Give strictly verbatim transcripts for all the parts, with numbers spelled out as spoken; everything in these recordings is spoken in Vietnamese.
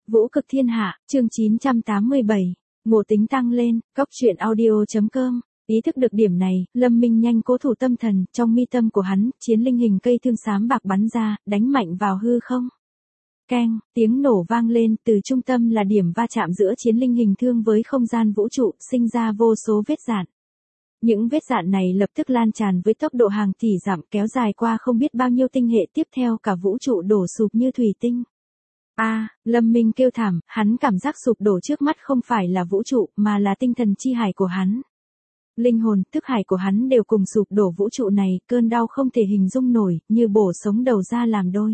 Vũ cực thiên hạ, chương chín trăm tám mươi bảy. Ngộ tính tăng lên, cóc truyện audio.com. Ý thức được điểm này, Lâm Minh nhanh cố thủ tâm thần, trong mi tâm của hắn, chiến linh hình cây thương xám bạc bắn ra, đánh mạnh vào hư không. Keng, tiếng nổ vang lên, từ trung tâm là điểm va chạm giữa chiến linh hình thương với không gian vũ trụ, sinh ra vô số vết dạn. Những vết dạn này lập tức lan tràn với tốc độ hàng tỷ dặm kéo dài qua không biết bao nhiêu tinh hệ, tiếp theo cả vũ trụ đổ sụp như thủy tinh. A, à, Lâm Minh kêu thảm, hắn cảm giác sụp đổ trước mắt không phải là vũ trụ, mà là tinh thần chi hải của hắn. Linh hồn, thức hải của hắn đều cùng sụp đổ vũ trụ này, cơn đau không thể hình dung nổi, như bổ sống đầu ra làm đôi.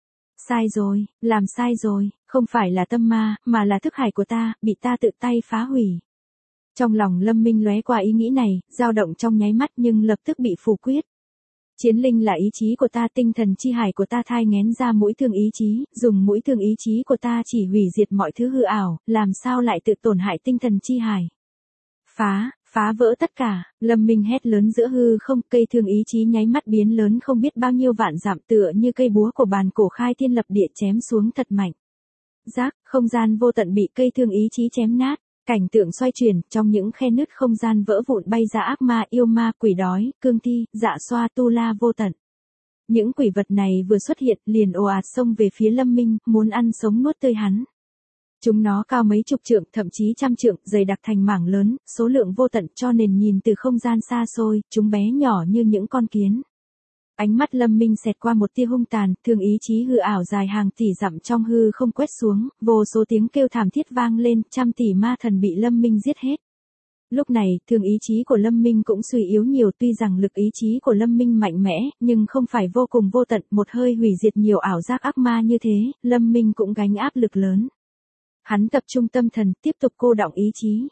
Sai rồi, làm sai rồi, không phải là tâm ma, mà là thức hải của ta, bị ta tự tay phá hủy. Trong lòng Lâm Minh lóe qua ý nghĩ này, dao động trong nháy mắt nhưng lập tức bị phủ quyết. Chiến linh là ý chí của ta, tinh thần chi hải của ta thai nghén ra mũi thương ý chí, dùng mũi thương ý chí của ta chỉ hủy diệt mọi thứ hư ảo, làm sao lại tự tổn hại tinh thần chi hải. Phá, phá vỡ tất cả, Lâm Minh hét lớn giữa hư không, cây thương ý chí nháy mắt biến lớn không biết bao nhiêu vạn dặm, tựa như cây búa của bàn cổ khai thiên lập địa chém xuống thật mạnh. Rác, không gian vô tận bị cây thương ý chí chém nát. Cảnh tượng xoay chuyển, trong những khe nứt không gian vỡ vụn bay ra ác ma, yêu ma, quỷ đói, cương thi, dạ xoa, tu la vô tận. Những quỷ vật này vừa xuất hiện, liền ồ ạt xông về phía Lâm Minh, muốn ăn sống nuốt tươi hắn. Chúng nó cao mấy chục trượng, thậm chí trăm trượng, dày đặc thành mảng lớn, số lượng vô tận, cho nên nhìn từ không gian xa xôi, chúng bé nhỏ như những con kiến. Ánh mắt Lâm Minh xẹt qua một tia hung tàn, thương ý chí hư ảo dài hàng tỷ dặm trong hư không quét xuống, vô số tiếng kêu thảm thiết vang lên, trăm tỷ ma thần bị Lâm Minh giết hết. Lúc này, thương ý chí của Lâm Minh cũng suy yếu nhiều, tuy rằng lực ý chí của Lâm Minh mạnh mẽ, nhưng không phải vô cùng vô tận, một hơi hủy diệt nhiều ảo giác ác ma như thế, Lâm Minh cũng gánh áp lực lớn. Hắn tập trung tâm thần, tiếp tục cô đọng ý chí.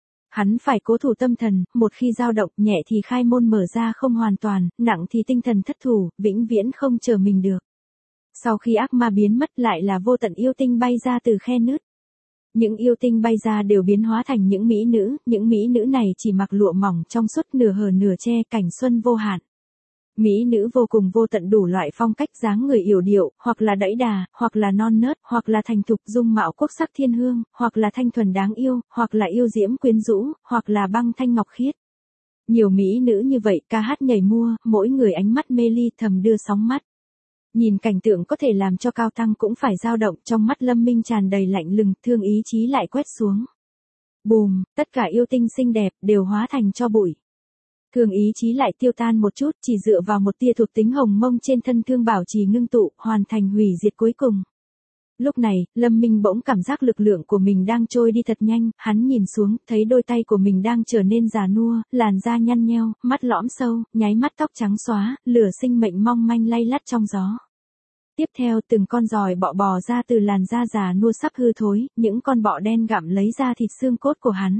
Hắn phải cố thủ tâm thần, một khi dao động, nhẹ thì khai môn mở ra không hoàn toàn, nặng thì tinh thần thất thủ, vĩnh viễn không chờ mình được. Sau khi ác ma biến mất lại là vô tận yêu tinh bay ra từ khe nứt. Những yêu tinh bay ra đều biến hóa thành những mỹ nữ, những mỹ nữ này chỉ mặc lụa mỏng trong suốt nửa hở nửa che, cảnh xuân vô hạn. Mỹ nữ vô cùng vô tận, đủ loại phong cách dáng người yểu điệu, hoặc là đẫy đà, hoặc là non nớt, hoặc là thành thục dung mạo quốc sắc thiên hương, hoặc là thanh thuần đáng yêu, hoặc là yêu diễm quyến rũ, hoặc là băng thanh ngọc khiết. Nhiều mỹ nữ như vậy, ca hát nhảy mua, mỗi người ánh mắt mê ly thầm đưa sóng mắt. Nhìn cảnh tượng có thể làm cho cao tăng cũng phải dao động, trong mắt Lâm Minh tràn đầy lạnh lùng, thương ý chí lại quét xuống. Bùm, tất cả yêu tinh xinh đẹp đều hóa thành tro bụi. Thương ý chí lại tiêu tan một chút, chỉ dựa vào một tia thuộc tính hồng mông trên thân thương bảo trì ngưng tụ, hoàn thành hủy diệt cuối cùng. Lúc này, Lâm Minh bỗng cảm giác lực lượng của mình đang trôi đi thật nhanh, hắn nhìn xuống, thấy đôi tay của mình đang trở nên già nua, làn da nhăn nheo, mắt lõm sâu, nháy mắt tóc trắng xóa, lửa sinh mệnh mong manh lay lắt trong gió. Tiếp theo, từng con giòi bọ bò ra từ làn da già nua sắp hư thối, những con bọ đen gặm lấy da thịt xương cốt của hắn.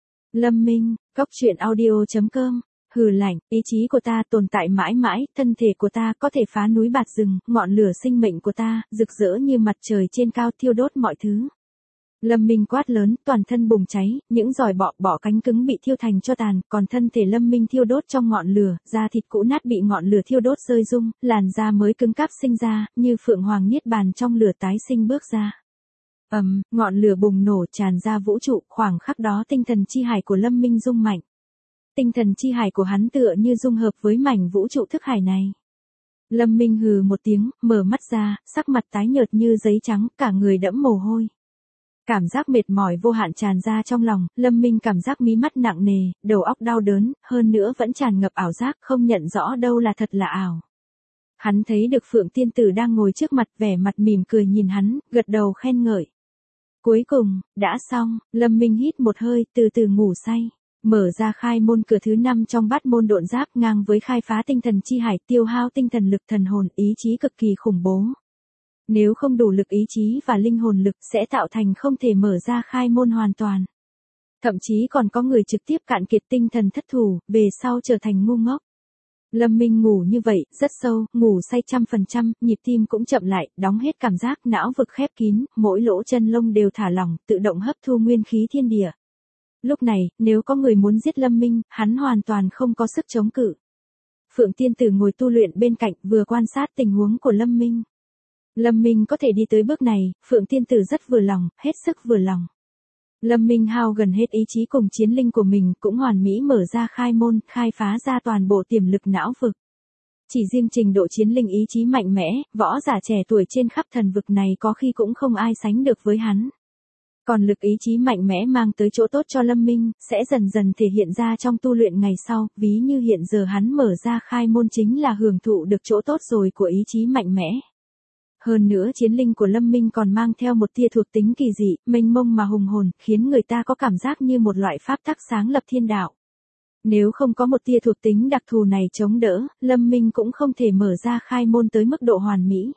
Lâm Minh, cóc truyện audio.com. Hừ lạnh, ý chí của ta tồn tại mãi mãi, thân thể của ta có thể phá núi bạt rừng, ngọn lửa sinh mệnh của ta, rực rỡ như mặt trời trên cao thiêu đốt mọi thứ. Lâm Minh quát lớn, toàn thân bùng cháy, những giòi bọ bọ cánh cứng bị thiêu thành tro tàn, còn thân thể Lâm Minh thiêu đốt trong ngọn lửa, da thịt cũ nát bị ngọn lửa thiêu đốt rơi rung, làn da mới cứng cáp sinh ra, như phượng hoàng niết bàn trong lửa tái sinh bước ra. Ầm, um, ngọn lửa bùng nổ tràn ra vũ trụ, khoảng khắc đó tinh thần chi hải của Lâm Minh rung mạnh. Tinh thần chi hải của hắn tựa như dung hợp với mảnh vũ trụ thức hải này. Lâm Minh hừ một tiếng, mở mắt ra, sắc mặt tái nhợt như giấy trắng, cả người đẫm mồ hôi. Cảm giác mệt mỏi vô hạn tràn ra trong lòng, Lâm Minh cảm giác mí mắt nặng nề, đầu óc đau đớn, hơn nữa vẫn tràn ngập ảo giác, không nhận rõ đâu là thật là ảo. Hắn thấy được Phượng Tiên Tử đang ngồi trước mặt, vẻ mặt mỉm cười nhìn hắn, gật đầu khen ngợi. Cuối cùng, đã xong, Lâm Minh hít một hơi, từ từ ngủ say. Mở ra khai môn cửa thứ năm trong bát môn độn giáp, ngang với khai phá tinh thần chi hải, tiêu hao tinh thần lực, thần hồn, ý chí cực kỳ khủng bố. Nếu không đủ lực ý chí và linh hồn lực sẽ tạo thành không thể mở ra khai môn hoàn toàn. Thậm chí còn có người trực tiếp cạn kiệt tinh thần thất thủ, về sau trở thành ngu ngốc. Lâm Minh ngủ như vậy, rất sâu, ngủ say trăm phần trăm, nhịp tim cũng chậm lại, đóng hết cảm giác, não vực khép kín, mỗi lỗ chân lông đều thả lỏng, tự động hấp thu nguyên khí thiên địa. Lúc này, nếu có người muốn giết Lâm Minh, hắn hoàn toàn không có sức chống cự. Phượng Tiên Tử ngồi tu luyện bên cạnh, vừa quan sát tình huống của Lâm Minh. Lâm Minh có thể đi tới bước này, Phượng Tiên Tử rất vừa lòng, hết sức vừa lòng. Lâm Minh hao gần hết ý chí cùng chiến linh của mình, cũng hoàn mỹ mở ra khai môn, khai phá ra toàn bộ tiềm lực não vực. Chỉ riêng trình độ chiến linh ý chí mạnh mẽ, võ giả trẻ tuổi trên khắp thần vực này có khi cũng không ai sánh được với hắn. Còn lực ý chí mạnh mẽ mang tới chỗ tốt cho Lâm Minh, sẽ dần dần thể hiện ra trong tu luyện ngày sau, ví như hiện giờ hắn mở ra khai môn chính là hưởng thụ được chỗ tốt rồi của ý chí mạnh mẽ. Hơn nữa chiến linh của Lâm Minh còn mang theo một tia thuộc tính kỳ dị, mênh mông mà hùng hồn, khiến người ta có cảm giác như một loại pháp tắc sáng lập thiên đạo. Nếu không có một tia thuộc tính đặc thù này chống đỡ, Lâm Minh cũng không thể mở ra khai môn tới mức độ hoàn mỹ.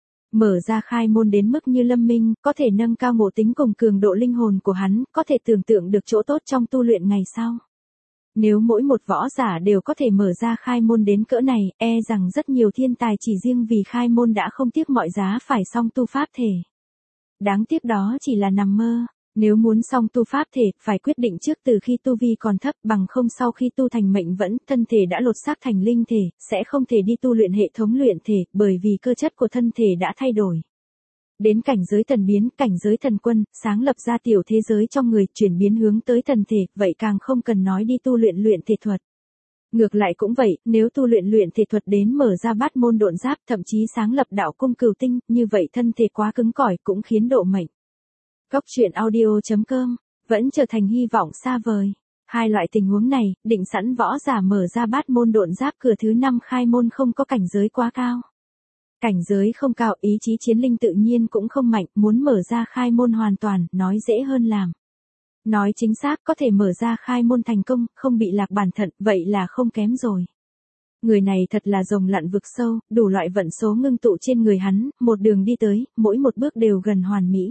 Mở ra khai môn đến mức như Lâm Minh, có thể nâng cao ngộ tính cùng cường độ linh hồn của hắn, có thể tưởng tượng được chỗ tốt trong tu luyện ngày sau. Nếu mỗi một võ giả đều có thể mở ra khai môn đến cỡ này, e rằng rất nhiều thiên tài chỉ riêng vì khai môn đã không tiếc mọi giá phải song tu pháp thể. Đáng tiếc đó chỉ là nằm mơ. Nếu muốn song tu pháp thể, phải quyết định trước từ khi tu vi còn thấp, bằng không sau khi tu thành mệnh vẫn, thân thể đã lột xác thành linh thể, sẽ không thể đi tu luyện hệ thống luyện thể, bởi vì cơ chất của thân thể đã thay đổi. Đến cảnh giới thần biến, cảnh giới thần quân, sáng lập ra tiểu thế giới trong người, chuyển biến hướng tới thần thể, vậy càng không cần nói đi tu luyện luyện thể thuật. Ngược lại cũng vậy, nếu tu luyện luyện thể thuật đến mở ra bát môn độn giáp, thậm chí sáng lập đạo cung cửu tinh, như vậy thân thể quá cứng cỏi cũng khiến độ mệnh. Góc truyện audio chấm com vẫn trở thành hy vọng xa vời. Hai loại tình huống này, định sẵn võ giả mở ra bát môn độn giáp cửa thứ năm khai môn không có cảnh giới quá cao. Cảnh giới không cao, ý chí chiến linh tự nhiên cũng không mạnh, muốn mở ra khai môn hoàn toàn, nói dễ hơn làm. Nói chính xác có thể mở ra khai môn thành công, không bị lạc bản thận, vậy là không kém rồi. Người này thật là rồng lặn vực sâu, đủ loại vận số ngưng tụ trên người hắn, một đường đi tới, mỗi một bước đều gần hoàn mỹ.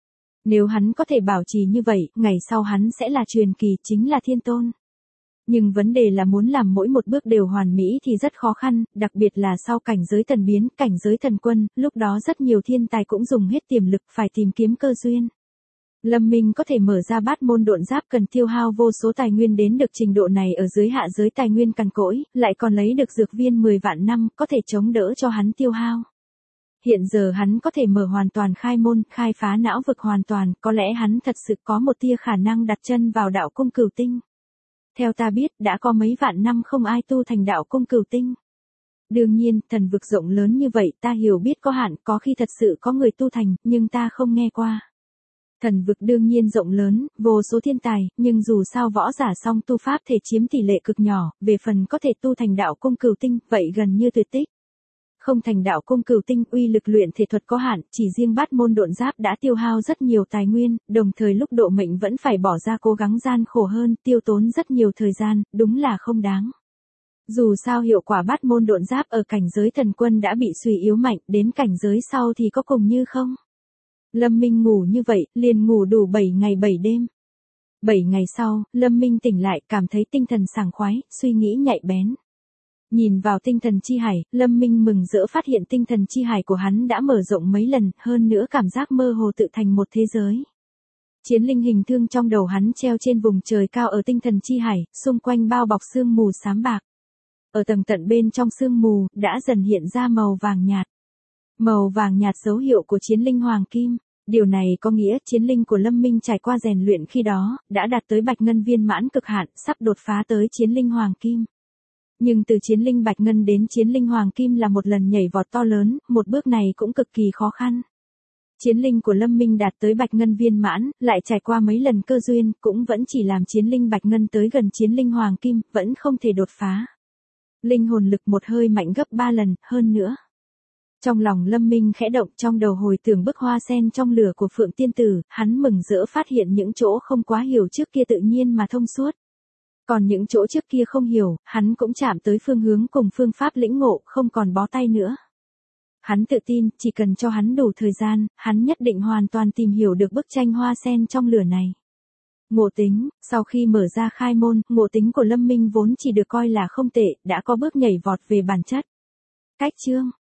Nếu hắn có thể bảo trì như vậy, ngày sau hắn sẽ là truyền kỳ, chính là thiên tôn. Nhưng vấn đề là muốn làm mỗi một bước đều hoàn mỹ thì rất khó khăn, đặc biệt là sau cảnh giới thần biến, cảnh giới thần quân, lúc đó rất nhiều thiên tài cũng dùng hết tiềm lực phải tìm kiếm cơ duyên. Lâm Minh có thể mở ra bát môn độn giáp cần tiêu hao vô số tài nguyên đến được trình độ này ở dưới hạ giới tài nguyên cằn cỗi, lại còn lấy được dược viên mười vạn năm, có thể chống đỡ cho hắn tiêu hao. Hiện giờ hắn có thể mở hoàn toàn khai môn, khai phá não vực hoàn toàn, có lẽ hắn thật sự có một tia khả năng đặt chân vào đạo cung cửu tinh. Theo ta biết, đã có mấy vạn năm không ai tu thành đạo cung cửu tinh. Đương nhiên, thần vực rộng lớn như vậy ta hiểu biết có hạn, có khi thật sự có người tu thành, nhưng ta không nghe qua. Thần vực đương nhiên rộng lớn, vô số thiên tài, nhưng dù sao võ giả song tu pháp thể chiếm tỷ lệ cực nhỏ, về phần có thể tu thành đạo cung cửu tinh, vậy gần như tuyệt tích. Không thành đạo cung cửu tinh, uy lực luyện thể thuật có hạn, chỉ riêng bát môn độn giáp đã tiêu hao rất nhiều tài nguyên, đồng thời lúc độ mệnh vẫn phải bỏ ra cố gắng gian khổ hơn, tiêu tốn rất nhiều thời gian, đúng là không đáng. Dù sao hiệu quả bát môn độn giáp ở cảnh giới thần quân đã bị suy yếu mạnh, đến cảnh giới sau thì có cùng như không. Lâm Minh ngủ như vậy, liền ngủ đủ bảy ngày bảy đêm. bảy ngày sau, Lâm Minh tỉnh lại, cảm thấy tinh thần sảng khoái, suy nghĩ nhạy bén. Nhìn vào tinh thần chi hải, Lâm Minh mừng rỡ phát hiện tinh thần chi hải của hắn đã mở rộng mấy lần, hơn nữa cảm giác mơ hồ tự thành một thế giới. Chiến linh hình thương trong đầu hắn treo trên vùng trời cao ở tinh thần chi hải, xung quanh bao bọc sương mù xám bạc. Ở tầng tận bên trong sương mù, đã dần hiện ra màu vàng nhạt. Màu vàng nhạt dấu hiệu của chiến linh hoàng kim. Điều này có nghĩa chiến linh của Lâm Minh trải qua rèn luyện khi đó, đã đạt tới bạch ngân viên mãn cực hạn, sắp đột phá tới chiến linh hoàng kim. Nhưng từ chiến linh bạch ngân đến chiến linh hoàng kim là một lần nhảy vọt to lớn, một bước này cũng cực kỳ khó khăn. Chiến linh của Lâm Minh đạt tới bạch ngân viên mãn, lại trải qua mấy lần cơ duyên, cũng vẫn chỉ làm chiến linh bạch ngân tới gần chiến linh hoàng kim, vẫn không thể đột phá. Linh hồn lực một hơi mạnh gấp ba lần, hơn nữa. Trong lòng Lâm Minh khẽ động, trong đầu hồi tưởng bức hoa sen trong lửa của Phượng Tiên Tử, hắn mừng rỡ phát hiện những chỗ không quá hiểu trước kia tự nhiên mà thông suốt. Còn những chỗ trước kia không hiểu, hắn cũng chạm tới phương hướng cùng phương pháp lĩnh ngộ, không còn bó tay nữa. Hắn tự tin, chỉ cần cho hắn đủ thời gian, hắn nhất định hoàn toàn tìm hiểu được bức tranh hoa sen trong lửa này. Ngộ tính, sau khi mở ra khai môn, ngộ tính của Lâm Minh vốn chỉ được coi là không tệ, đã có bước nhảy vọt về bản chất. Cách chương